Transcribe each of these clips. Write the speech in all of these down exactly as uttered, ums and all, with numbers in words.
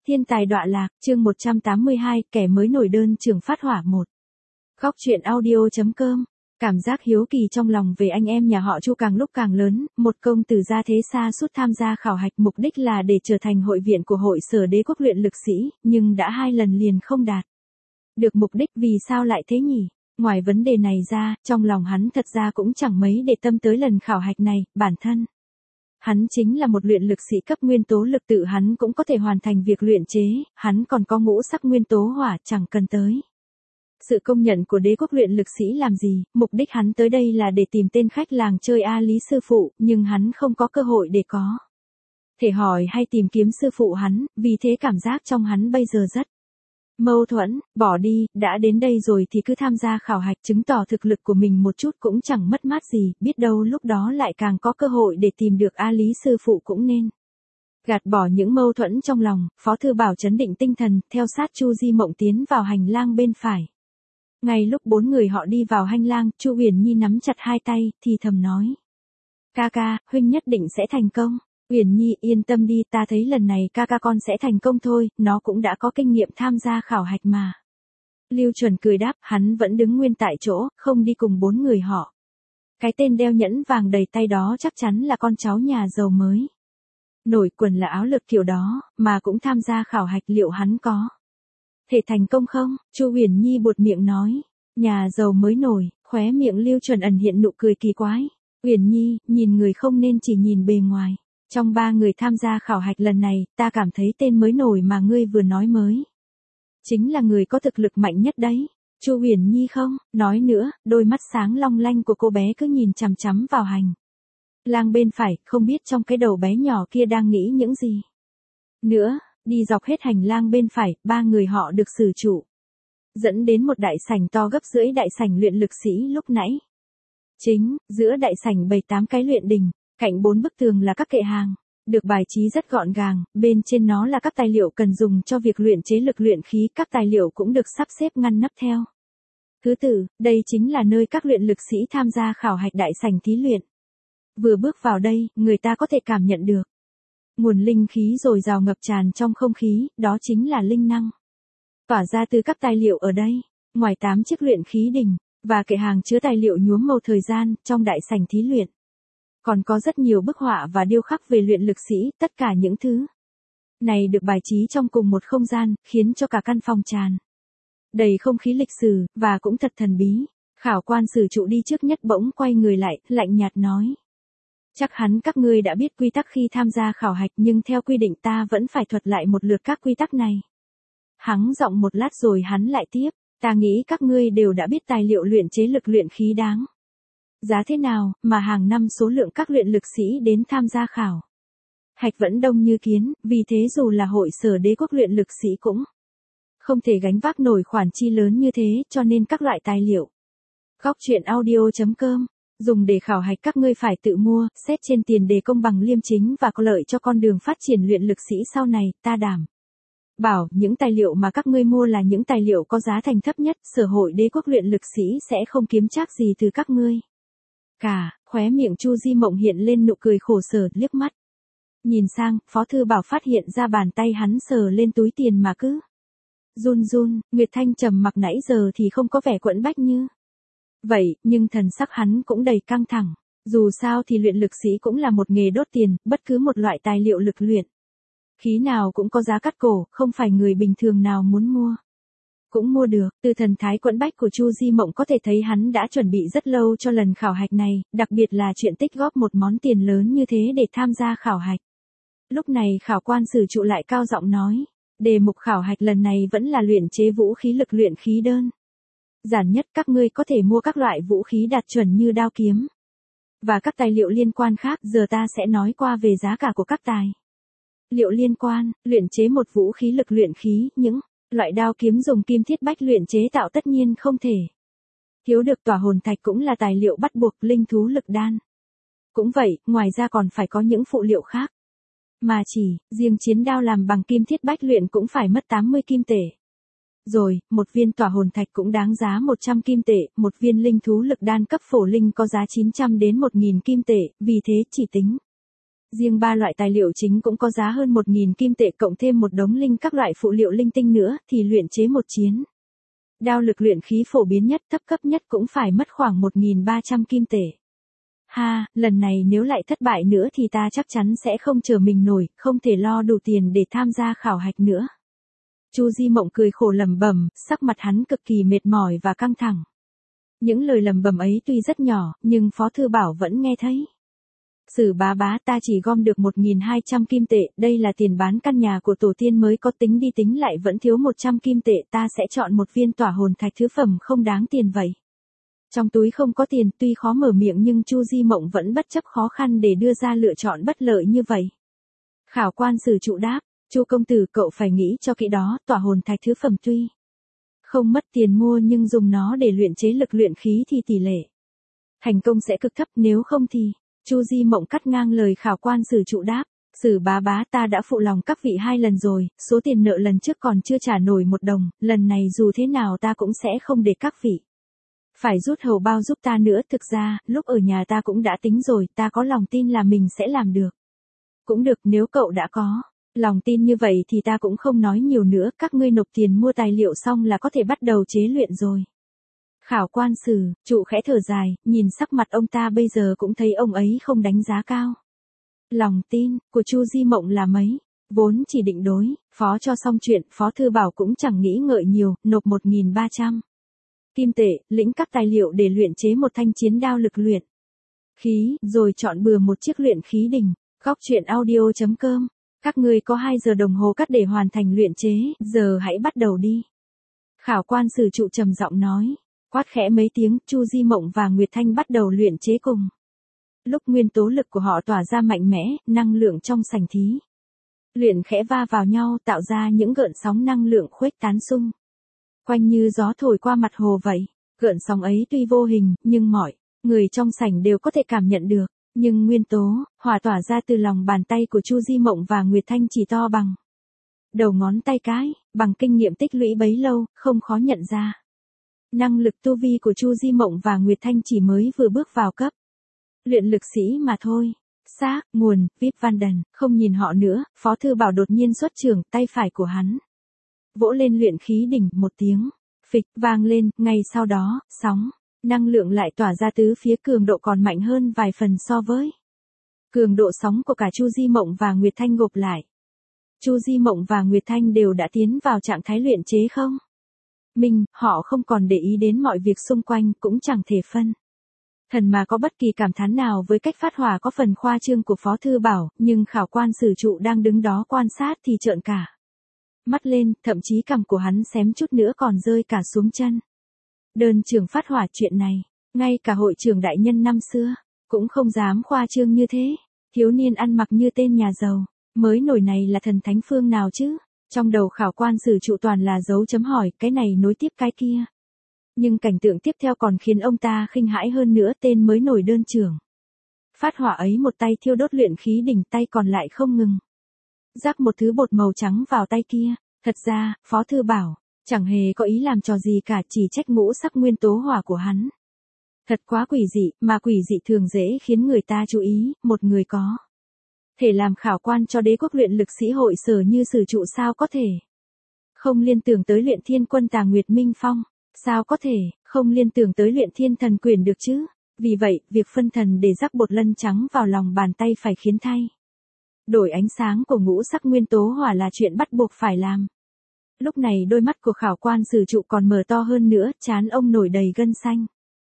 Thiên tài đọa lạc, chương một trăm tám mươi hai, kẻ mới nổi đơn trường phát hỏa một. Góc truyện audio.com. Cảm giác hiếu kỳ trong lòng về anh em nhà họ Chu càng lúc càng lớn, một công tử gia thế xa suốt tham gia khảo hạch mục đích là để trở thành hội viện của hội sở đế quốc luyện lực sĩ, nhưng đã hai lần liền không đạt được mục đích. Vì sao lại thế nhỉ? Ngoài vấn đề này ra, trong lòng hắn thật ra cũng chẳng mấy để tâm tới lần khảo hạch này, bản thân hắn chính là một luyện lực sĩ cấp nguyên tố lực, tự hắn cũng có thể hoàn thành việc luyện chế, hắn còn có ngũ sắc nguyên tố hỏa, chẳng cần tới sự công nhận của đế quốc luyện lực sĩ làm gì. Mục đích hắn tới đây là để tìm tên khách làng chơi A Lý sư phụ, nhưng hắn không có cơ hội để có thể hỏi hay tìm kiếm sư phụ hắn, vì thế cảm giác trong hắn bây giờ rất mâu thuẫn. Bỏ đi, đã đến đây rồi thì cứ tham gia khảo hạch, chứng tỏ thực lực của mình một chút cũng chẳng mất mát gì, biết đâu lúc đó lại càng có cơ hội để tìm được A Lý sư phụ cũng nên. Gạt bỏ những mâu thuẫn trong lòng, Phó Thư Bảo trấn định tinh thần, theo sát Chu Di Mộng tiến vào hành lang bên phải. Ngay lúc bốn người họ đi vào hành lang, Chu Uyển Nhi nắm chặt hai tay, thì thầm nói: "Ca ca, huynh nhất định sẽ thành công." "Uyển Nhi, yên tâm đi, ta thấy lần này ca ca con sẽ thành công thôi, nó cũng đã có kinh nghiệm tham gia khảo hạch mà." Lưu Chuẩn cười đáp, hắn vẫn đứng nguyên tại chỗ, không đi cùng bốn người họ. Cái tên đeo nhẫn vàng đầy tay đó chắc chắn là con cháu nhà giàu mới nổi, quần là áo lược kiểu đó, mà cũng tham gia khảo hạch, liệu hắn có thể thành công không? Chu Uyển Nhi buột miệng nói. Nhà giàu mới nổi, khóe miệng Lưu Chuẩn ẩn hiện nụ cười kỳ quái. Uyển Nhi, nhìn người không nên chỉ nhìn bề ngoài. Trong ba người tham gia khảo hạch lần này, ta cảm thấy tên mới nổi mà ngươi vừa nói mới chính là người có thực lực mạnh nhất đấy. Chu Uyển Nhi không nói nữa, đôi mắt sáng long lanh của cô bé cứ nhìn chằm chằm vào hành lang bên phải, không biết trong cái đầu bé nhỏ kia đang nghĩ những gì nữa. Đi dọc hết hành lang bên phải, ba người họ được sử trụ dẫn đến một đại sảnh to gấp rưỡi đại sảnh luyện lực sĩ lúc nãy. Chính giữa đại sảnh bày tám cái luyện đình, cạnh bốn bức tường là các kệ hàng, được bài trí rất gọn gàng, bên trên nó là các tài liệu cần dùng cho việc luyện chế lực luyện khí, các tài liệu cũng được sắp xếp ngăn nắp theo thứ tự. Đây chính là nơi các luyện lực sĩ tham gia khảo hạch đại sảnh thí luyện. Vừa bước vào đây, người ta có thể cảm nhận được nguồn linh khí dồi dào ngập tràn trong không khí, đó chính là linh năng tỏa ra từ các tài liệu ở đây. Ngoài tám chiếc luyện khí đình và kệ hàng chứa tài liệu nhuốm màu thời gian, trong đại sảnh thí luyện còn có rất nhiều bức họa và điêu khắc về luyện lực sĩ. Tất cả những thứ này được bài trí trong cùng một không gian, khiến cho cả căn phòng tràn đầy không khí lịch sử và cũng thật thần bí. Khảo quan sử trụ đi trước nhất bỗng quay người lại, lạnh nhạt nói: "Chắc hẳn các ngươi đã biết quy tắc khi tham gia khảo hạch, nhưng theo quy định ta vẫn phải thuật lại một lượt các quy tắc này." Hắn giọng một lát rồi hắn lại tiếp: "Ta nghĩ các ngươi đều đã biết tài liệu luyện chế lực luyện khí đáng giá thế nào, mà hàng năm số lượng các luyện lực sĩ đến tham gia khảo hạch vẫn đông như kiến, vì thế dù là hội sở đế quốc luyện lực sĩ cũng không thể gánh vác nổi khoản chi lớn như thế, cho nên các loại tài liệu Góc truyện audio.com dùng để khảo hạch các ngươi phải tự mua, xét trên tiền đề công bằng liêm chính và có lợi cho con đường phát triển luyện lực sĩ sau này. Ta đảm bảo những tài liệu mà các ngươi mua là những tài liệu có giá thành thấp nhất, sở hội đế quốc luyện lực sĩ sẽ không kiếm trác gì từ các ngươi cả." Khóe miệng Chu Di Mộng hiện lên nụ cười khổ sở, liếc mắt nhìn sang, Phó Thư Bảo phát hiện ra bàn tay hắn sờ lên túi tiền mà cứ run run. Nguyệt Thanh trầm mặc nãy giờ thì không có vẻ quẫn bách như vậy, nhưng thần sắc hắn cũng đầy căng thẳng. Dù sao thì luyện lực sĩ cũng là một nghề đốt tiền, bất cứ một loại tài liệu lực luyện khí nào cũng có giá cắt cổ, không phải người bình thường nào muốn mua cũng mua được. Từ thần thái quẫn bách của Chu Di Mộng có thể thấy hắn đã chuẩn bị rất lâu cho lần khảo hạch này, đặc biệt là chuyện tích góp một món tiền lớn như thế để tham gia khảo hạch. Lúc này khảo quan sử trụ lại cao giọng nói: "Đề mục khảo hạch lần này vẫn là luyện chế vũ khí lực luyện khí đơn giản nhất, các ngươi có thể mua các loại vũ khí đạt chuẩn như đao kiếm và các tài liệu liên quan khác. Giờ ta sẽ nói qua về giá cả của các tài liệu liên quan. Luyện chế một vũ khí lực luyện khí, những loại đao kiếm dùng kim thiết bách luyện chế tạo tất nhiên không thể thiếu được. Tỏa hồn thạch cũng là tài liệu bắt buộc, linh thú lực đan cũng vậy, ngoài ra còn phải có những phụ liệu khác, mà chỉ riêng chiến đao làm bằng kim thiết bách luyện cũng phải mất tám mươi kim tệ. Rồi, một viên tỏa hồn thạch cũng đáng giá một trăm kim tệ, một viên linh thú lực đan cấp phổ linh có giá chín trăm đến một nghìn kim tệ, vì thế chỉ tính Riêng ba loại tài liệu chính cũng có giá hơn một nghìn kim tệ, cộng thêm một đống linh các loại phụ liệu linh tinh nữa thì luyện chế một chiến đao lực luyện khí phổ biến nhất, thấp cấp nhất cũng phải mất khoảng một nghìn ba trăm kim tệ. Ha, lần này nếu lại thất bại nữa thì ta chắc chắn sẽ không chờ mình nổi, không thể lo đủ tiền để tham gia khảo hạch nữa. Chu Di Mộng cười khổ lẩm bẩm, sắc mặt hắn cực kỳ mệt mỏi và căng thẳng. Những lời lẩm bẩm ấy tuy rất nhỏ, nhưng Phó Thư Bảo vẫn nghe thấy. Sử bá bá, ta chỉ gom được một nghìn hai trăm kim tệ, đây là tiền bán căn nhà của tổ tiên mới có, tính đi tính lại vẫn thiếu một trăm kim tệ, ta sẽ chọn một viên tỏa hồn thạch, thứ phẩm không đáng tiền vậy. Trong túi không có tiền, tuy khó mở miệng nhưng Chu Di Mộng vẫn bất chấp khó khăn để đưa ra lựa chọn bất lợi như vậy. Khảo quan Sử Trụ đáp, Chu công tử, cậu phải nghĩ cho kỹ đó, tỏa hồn thạch thứ phẩm tuy không mất tiền mua nhưng dùng nó để luyện chế lực luyện khí thì tỷ lệ thành công sẽ cực thấp, nếu không thì... Chu Di Mộng cắt ngang lời khảo quan Sử Trụ đáp, Sử bá bá, ta đã phụ lòng các vị hai lần rồi, số tiền nợ lần trước còn chưa trả nổi một đồng, lần này dù thế nào ta cũng sẽ không để các vị phải rút hầu bao giúp ta nữa. Thực ra, lúc ở nhà ta cũng đã tính rồi, ta có lòng tin là mình sẽ làm được. Cũng được, nếu cậu đã có lòng tin như vậy thì ta cũng không nói nhiều nữa, các ngươi nộp tiền mua tài liệu xong là có thể bắt đầu chế luyện rồi. Khảo quan Sử Trụ khẽ thở dài, nhìn sắc mặt ông ta bây giờ cũng thấy ông ấy không đánh giá cao lòng tin của Chu Di Mộng là mấy. Vốn chỉ định đối phó cho xong chuyện, Phó Thư Bảo cũng chẳng nghĩ ngợi nhiều, nộp một nghìn ba trăm kim tệ, lĩnh các tài liệu để luyện chế một thanh chiến đao lực luyện khí, rồi chọn bừa một chiếc luyện khí đỉnh. Góc truyện audio chấm com. Các ngươi có hai giờ đồng hồ cắt để hoàn thành luyện chế, giờ hãy bắt đầu đi. Khảo quan Sử Trụ trầm giọng nói. Quát khẽ mấy tiếng, Chu Di Mộng và Nguyệt Thanh bắt đầu luyện chế cùng. Lúc nguyên tố lực của họ tỏa ra mạnh mẽ, năng lượng trong sảnh thí luyện khẽ va vào nhau, tạo ra những gợn sóng năng lượng khuếch tán xung quanh như gió thổi qua mặt hồ vậy. Gợn sóng ấy tuy vô hình, nhưng mọi người trong sảnh đều có thể cảm nhận được. Nhưng nguyên tố hỏa tỏa ra từ lòng bàn tay của Chu Di Mộng và Nguyệt Thanh chỉ to bằng đầu ngón tay cái, bằng kinh nghiệm tích lũy bấy lâu, không khó nhận ra. Năng lực tu vi của Chu Di Mộng và Nguyệt Thanh chỉ mới vừa bước vào cấp luyện lực sĩ mà thôi. Xác, nguồn, Vip Van Đần, không nhìn họ nữa, Phó Thư Bảo đột nhiên xuất trường, tay phải của hắn vỗ lên luyện khí đỉnh, một tiếng phịch vang lên, ngay sau đó, sóng năng lượng lại tỏa ra tứ phía, cường độ còn mạnh hơn vài phần so với cường độ sóng của cả Chu Di Mộng và Nguyệt Thanh gộp lại. Chu Di Mộng và Nguyệt Thanh đều đã tiến vào trạng thái luyện chế không mình, họ không còn để ý đến mọi việc xung quanh, cũng chẳng thể phân thần mà có bất kỳ cảm thán nào với cách phát hỏa có phần khoa trương của Phó Thư Bảo, nhưng khảo quan Sử Trụ đang đứng đó quan sát thì trợn cả mắt lên, thậm chí cằm của hắn xém chút nữa còn rơi cả xuống chân. Đơn trưởng phát hỏa chuyện này, ngay cả hội trưởng đại nhân năm xưa cũng không dám khoa trương như thế. Thiếu niên ăn mặc như tên nhà giàu mới nổi này là thần thánh phương nào chứ? Trong đầu khảo quan Sử Trụ toàn là dấu chấm hỏi, cái này nối tiếp cái kia. Nhưng cảnh tượng tiếp theo còn khiến ông ta khinh hãi hơn nữa, tên mới nổi đơn trưởng phát hỏa ấy một tay thiêu đốt luyện khí đỉnh, tay còn lại không ngừng rắc một thứ bột màu trắng vào tay kia. Thật ra, Phó Thư Bảo chẳng hề có ý làm trò gì cả, chỉ trách ngũ sắc nguyên tố hỏa của hắn thật quá quỷ dị, mà quỷ dị thường dễ khiến người ta chú ý. Một người có thể làm khảo quan cho đế quốc luyện lực sĩ hội sở như Sử Trụ sao có thể không liên tưởng tới luyện thiên quân Tà Nguyệt Minh Phong, sao có thể không liên tưởng tới luyện thiên thần quyền được chứ? Vì vậy, việc phân thần để rắc bột lân trắng vào lòng bàn tay phải khiến thay đổi ánh sáng của ngũ sắc nguyên tố hỏa là chuyện bắt buộc phải làm. Lúc này đôi mắt của khảo quan Sử Trụ còn mở to hơn nữa, trán ông nổi đầy gân xanh.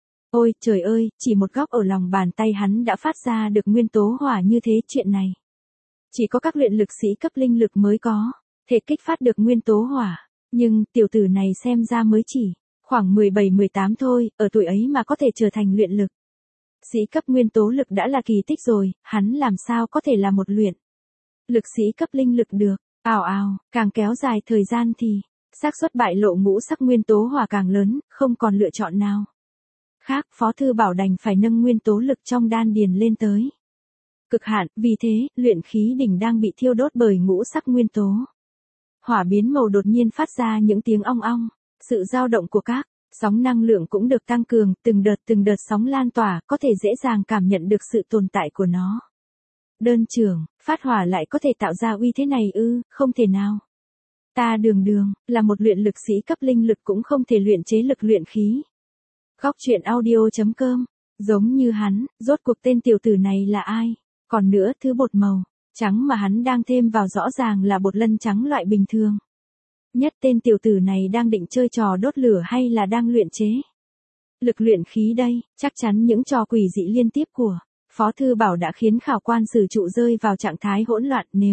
Ôi trời ơi, chỉ một góc ở lòng bàn tay hắn đã phát ra được nguyên tố hỏa như thế, chuyện này chỉ có các luyện lực sĩ cấp linh lực mới có thể kích phát được nguyên tố hỏa. Nhưng tiểu tử này xem ra mới chỉ khoảng mười bảy mười tám thôi, ở tuổi ấy mà có thể trở thành luyện lực sĩ cấp nguyên tố lực đã là kỳ tích rồi, hắn làm sao có thể là một luyện lực sĩ cấp linh lực được? Ào ào, càng kéo dài thời gian thì xác suất bại lộ ngũ sắc nguyên tố hỏa càng lớn, không còn lựa chọn nào khác. Phó Thư Bảo đành phải nâng nguyên tố lực trong đan điền lên tới cực hạn, vì thế, luyện khí đỉnh đang bị thiêu đốt bởi ngũ sắc nguyên tố hỏa biến màu đột nhiên phát ra những tiếng ong ong. Sự dao động của các sóng năng lượng cũng được tăng cường, từng đợt từng đợt sóng lan tỏa, có thể dễ dàng cảm nhận được sự tồn tại của nó. Đơn trưởng, phát hỏa lại có thể tạo ra uy thế này ư, không thể nào. Ta đường đường, là một luyện lực sĩ cấp linh lực cũng không thể luyện chế lực luyện khí. Góc truyện audio.com, giống như hắn, rốt cuộc tên tiểu tử này là ai? Còn nữa thứ bột màu, trắng mà hắn đang thêm vào rõ ràng là bột lân trắng loại bình thường. Nhất tên tiểu tử này đang định chơi trò đốt lửa hay là đang luyện chế? Lực luyện khí đây, chắc chắn những trò quỷ dị liên tiếp của Phó Thư Bảo đã khiến khảo quan sử trụ rơi vào trạng thái hỗn loạn nếu.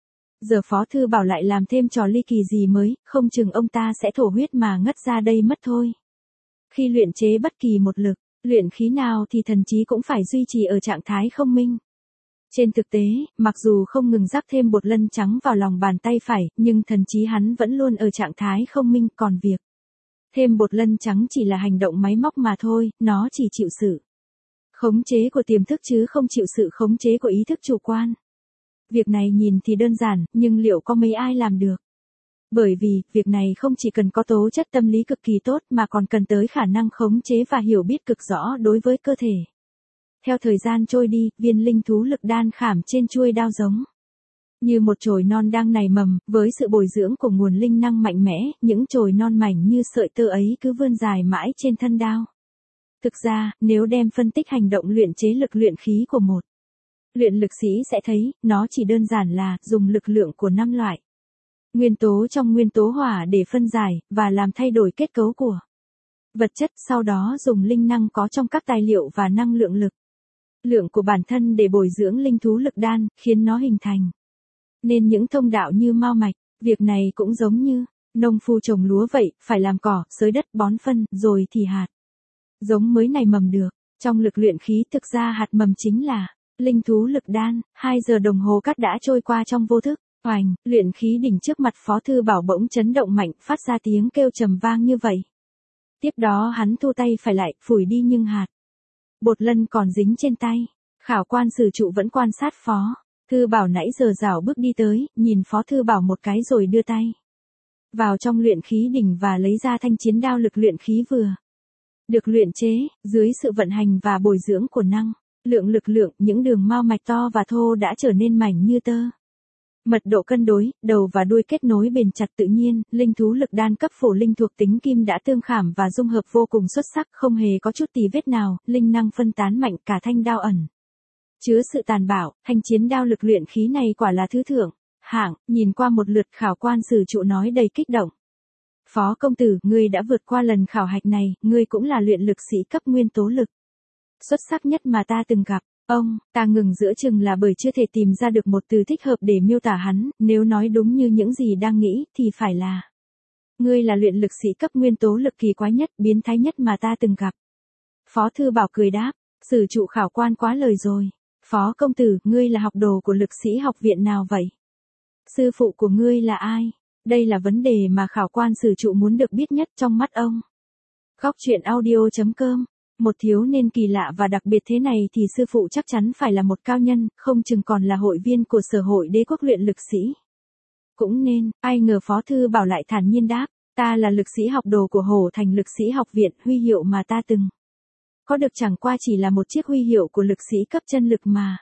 Giờ Phó Thư Bảo lại làm thêm trò ly kỳ gì mới, không chừng ông ta sẽ thổ huyết mà ngất ra đây mất thôi. Khi luyện chế bất kỳ một lực, luyện khí nào thì thần trí cũng phải duy trì ở trạng thái không minh. Trên thực tế, mặc dù không ngừng rắc thêm bột lân trắng vào lòng bàn tay phải, nhưng thần trí hắn vẫn luôn ở trạng thái không minh, còn việc thêm bột lân trắng chỉ là hành động máy móc mà thôi, nó chỉ chịu sự khống chế của tiềm thức chứ không chịu sự khống chế của ý thức chủ quan. Việc này nhìn thì đơn giản, nhưng liệu có mấy ai làm được? Bởi vì, việc này không chỉ cần có tố chất tâm lý cực kỳ tốt mà còn cần tới khả năng khống chế và hiểu biết cực rõ đối với cơ thể. Theo thời gian trôi đi, viên linh thú lực đan khảm trên chuôi đao giống như một chồi non đang nảy mầm, với sự bồi dưỡng của nguồn linh năng mạnh mẽ, những chồi non mảnh như sợi tơ ấy cứ vươn dài mãi trên thân đao. Thực ra, nếu đem phân tích hành động luyện chế lực luyện khí của một luyện lực sĩ sẽ thấy, nó chỉ đơn giản là dùng lực lượng của năm loại nguyên tố trong nguyên tố hỏa để phân giải, và làm thay đổi kết cấu của vật chất, sau đó dùng linh năng có trong các tài liệu và năng lượng lực lượng của bản thân để bồi dưỡng linh thú lực đan, khiến nó hình thành nên những thông đạo như mao mạch. Việc này cũng giống như nông phu trồng lúa vậy, phải làm cỏ, xới đất, bón phân, rồi thì hạt giống mới nảy mầm được. Trong lực luyện khí thực ra hạt mầm chính là linh thú lực đan. Hai giờ đồng hồ cắt đã trôi qua trong vô thức. Oành, luyện khí đỉnh trước mặt Phó Thư Bảo bỗng chấn động mạnh, phát ra tiếng kêu trầm vang như vậy. Tiếp đó hắn thu tay phải lại, phủi đi nhưng hạt bột lân còn dính trên tay. Khảo quan sử trụ vẫn quan sát Phó Thư Bảo nãy giờ rảo bước đi tới, nhìn Phó Thư Bảo một cái rồi đưa tay vào trong luyện khí đỉnh và lấy ra thanh chiến đao lực luyện khí vừa được luyện chế, dưới sự vận hành và bồi dưỡng của năng lượng lực lượng, những đường mao mạch to và thô đã trở nên mảnh như tơ. Mật độ cân đối, đầu và đuôi kết nối bền chặt tự nhiên, linh thú lực đan cấp phổ linh thuộc tính kim đã tương khảm và dung hợp vô cùng xuất sắc, không hề có chút tì vết nào, linh năng phân tán mạnh, cả thanh đao ẩn chứa sự tàn bạo. Thanh chiến đao lực luyện khí này quả là thứ thượng hạng. Nhìn qua một lượt, khảo quan sử trụ nói đầy kích động: Phó công tử, ngươi đã vượt qua lần khảo hạch này, ngươi cũng là luyện lực sĩ cấp nguyên tố lực xuất sắc nhất mà ta từng gặp. Ông, ta ngừng giữa chừng là bởi chưa thể tìm ra được một từ thích hợp để miêu tả hắn, nếu nói đúng như những gì đang nghĩ, thì phải là ngươi là luyện lực sĩ cấp nguyên tố lực kỳ quái nhất, biến thái nhất mà ta từng gặp. Phó Thư Bảo cười đáp: Sử trụ khảo quan quá lời rồi. Phó công tử, ngươi là học đồ của lực sĩ học viện nào vậy? Sư phụ của ngươi là ai? Đây là vấn đề mà khảo quan sử trụ muốn được biết nhất trong mắt ông. Góc truyện audio.com, một thiếu niên kỳ lạ và đặc biệt thế này thì sư phụ chắc chắn phải là một cao nhân, không chừng còn là hội viên của sở hội đế quốc luyện lực sĩ. Cũng nên, ai ngờ Phó Thư Bảo lại thản nhiên đáp: Ta là lực sĩ học đồ của Hổ Thành lực sĩ học viện, huy hiệu mà ta từng có được chẳng qua chỉ là một chiếc huy hiệu của lực sĩ cấp chân lực mà.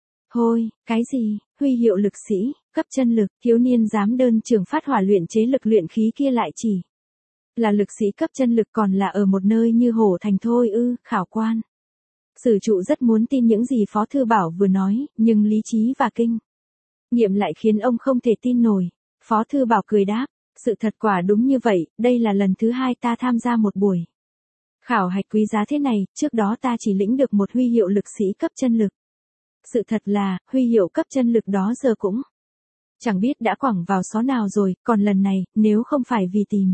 Hôi, cái gì, huy hiệu lực sĩ, cấp chân lực, thiếu niên dám đơn trường phát hỏa luyện chế lực luyện khí kia lại chỉ là lực sĩ cấp chân lực, còn là ở một nơi như Hổ Thành thôi ư? Khảo quan sử trụ rất muốn tin những gì Phó Thư Bảo vừa nói, nhưng lý trí và kinh nghiệm lại khiến ông không thể tin nổi. Phó Thư Bảo cười đáp: Sự thật quả đúng như vậy, đây là lần thứ hai ta tham gia một buổi khảo hạch quý giá thế này, trước đó ta chỉ lĩnh được một huy hiệu lực sĩ cấp chân lực. Sự thật là, huy hiệu cấp chân lực đó giờ cũng chẳng biết đã quẳng vào xó nào rồi, còn lần này, nếu không phải vì tìm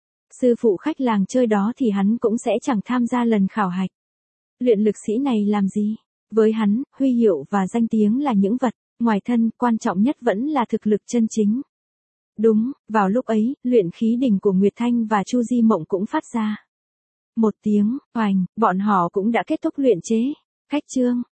sư phụ khách làng chơi đó thì hắn cũng sẽ chẳng tham gia lần khảo hạch. Luyện lực sĩ này làm gì? Với hắn, huy hiệu và danh tiếng là những vật ngoài thân, quan trọng nhất vẫn là thực lực chân chính. Đúng, vào lúc ấy, luyện khí đỉnh của Nguyệt Thanh và Chu Di Mộng cũng phát ra một tiếng oành, bọn họ cũng đã kết thúc luyện chế. Khách chương